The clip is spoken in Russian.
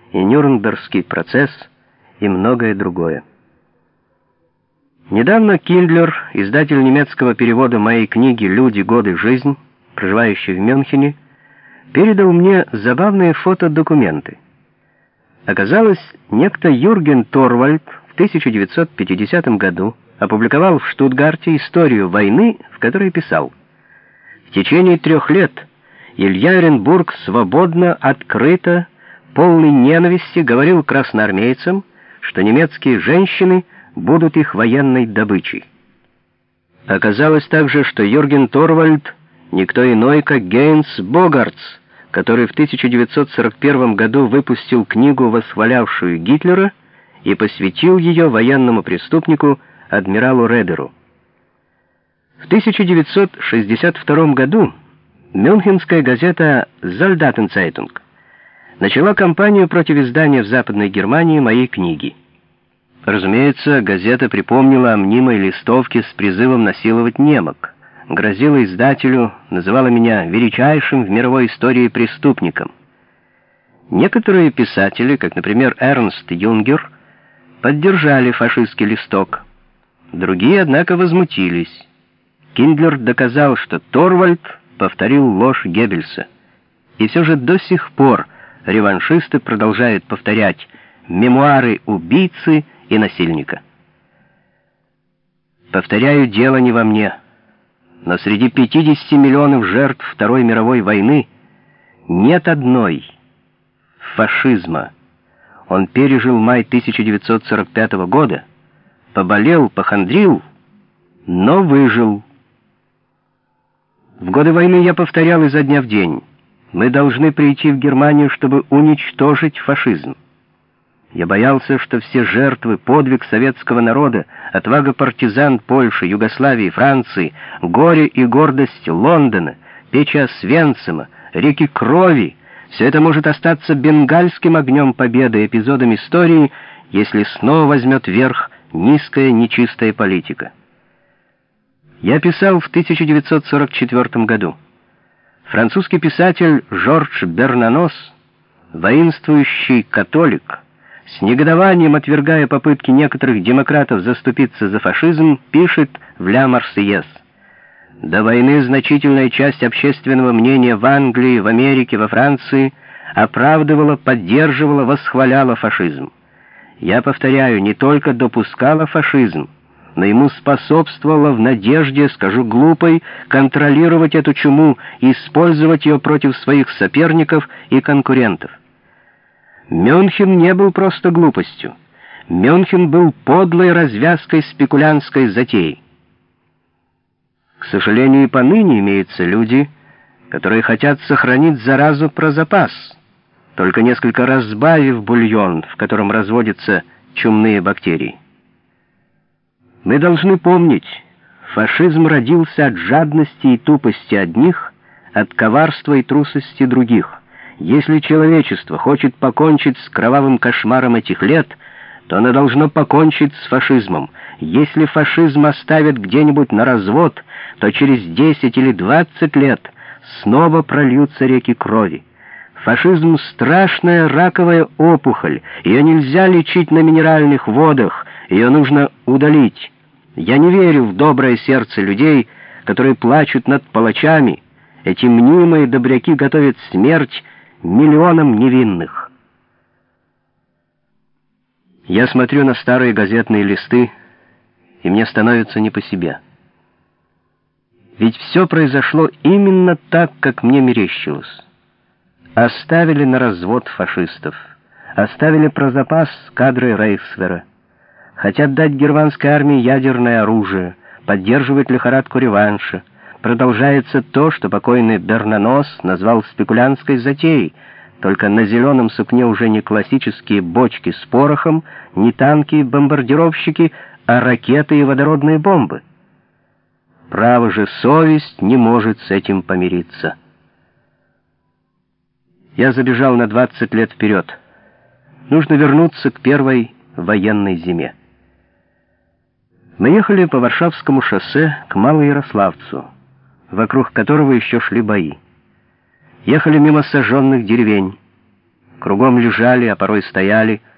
и Нюрнбергский процесс, и многое другое. Недавно Киндлер, издатель немецкого перевода моей книги «Люди, годы, жизнь», проживающий в Мюнхене, передал мне забавные фотодокументы. Оказалось, некто Юрген Торвальд в 1950 году опубликовал в Штутгарте историю войны, в которой писал: «В течение 3 лет Илья Эренбург свободно, открыто, полный ненависти говорил красноармейцам, что немецкие женщины будут их военной добычей». Оказалось также, что Юрген Торвальд никто иной, как Гейнс Богартс, который в 1941 году выпустил книгу, восхвалявшую Гитлера, и посвятил ее военному преступнику адмиралу Редеру. В 1962 году мюнхенская газета «Soldatenzeitung» начала кампанию против издания в Западной Германии моей книги. Разумеется, газета припомнила о мнимой листовке с призывом насиловать немок, грозила издателю, называла меня величайшим в мировой истории преступником. Некоторые писатели, как, например, Эрнст Юнгер, поддержали фашистский листок. Другие, однако, возмутились. Киндлер доказал, что Торвальд повторил ложь Геббельса. И все же до сих пор реваншисты продолжают повторять мемуары убийцы и насильника. Повторяю, дело не во мне. Но среди 50 миллионов жертв Второй мировой войны нет одной — фашизма. Он пережил май 1945 года, поболел, похандрил, но выжил. В годы войны я повторял изо дня в день: мы должны прийти в Германию, чтобы уничтожить фашизм. Я боялся, что все жертвы, подвиг советского народа, отвага партизан Польши, Югославии, Франции, горе и гордость Лондона, печи Освенцима, реки крови — все это может остаться бенгальским огнем победы, эпизодом истории, если снова возьмет верх низкая, нечистая политика. Я писал в 1944 году. Французский писатель Жорж Бернанос, воинствующий католик, с негодованием отвергая попытки некоторых демократов заступиться за фашизм, пишет в «Ля Марсельез»: «До войны значительная часть общественного мнения в Англии, в Америке, во Франции оправдывала, поддерживала, восхваляла фашизм. Я повторяю, не только допускала фашизм, но ему способствовала в надежде, скажу глупой, контролировать эту чуму и использовать ее против своих соперников и конкурентов. Мюнхен не был просто глупостью. Мюнхен был подлой развязкой спекулянтской затеи». К сожалению, и поныне имеются люди, которые хотят сохранить заразу про запас, только несколько разбавив бульон, в котором разводятся чумные бактерии. Мы должны помнить, фашизм родился от жадности и тупости одних, от коварства и трусости других. Если человечество хочет покончить с кровавым кошмаром этих лет, то оно должно покончить с фашизмом. Если фашизм оставят где-нибудь на развод, то через 10 или 20 лет снова прольются реки крови. Фашизм — страшная раковая опухоль, ее нельзя лечить на минеральных водах, ее нужно удалить. Я не верю в доброе сердце людей, которые плачут над палачами. Эти мнимые добряки готовят смерть миллионам невинных. Я смотрю на старые газетные листы, и мне становится не по себе. Ведь все произошло именно так, как мне мерещилось. Оставили на развод фашистов, оставили про запас кадры Рейхсвера, хотят дать германской армии ядерное оружие, поддерживать лихорадку реванша. Продолжается то, что покойный Бернанос назвал спекулянтской затеей, только на зеленом сукне уже не классические бочки с порохом, не танки и бомбардировщики, а ракеты и водородные бомбы. Право же, совесть не может с этим помириться. Я забежал на 20 лет вперед. Нужно вернуться к первой военной зиме. Мы ехали по Варшавскому шоссе к Малоярославцу, вокруг которого еще шли бои. Ехали мимо сожженных деревень. Кругом лежали, а порой стояли